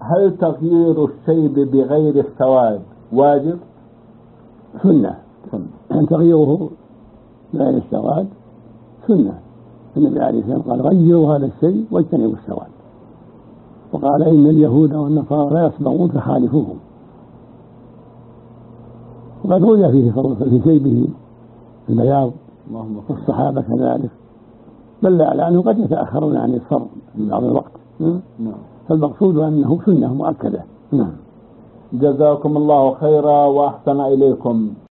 هل تغيير الشيب بغير السواد واجب؟ سنة. تغييره بغير السواد سنة. النبي عليه الصلاة والسلام قال غيروا هذا الشيء واجتنبوا السواد، وقال إن اليهود والنصارى لا يصبغون فخالفوهم. وقد روي فيه في شيبه البياض والصحابة كذلك، بل على أنه قد يتأخرون عن الصبغ في بعض الوقت. فالمقصود أنه سنة مؤكدة. جزاكم الله خيرا وأحسن إليكم.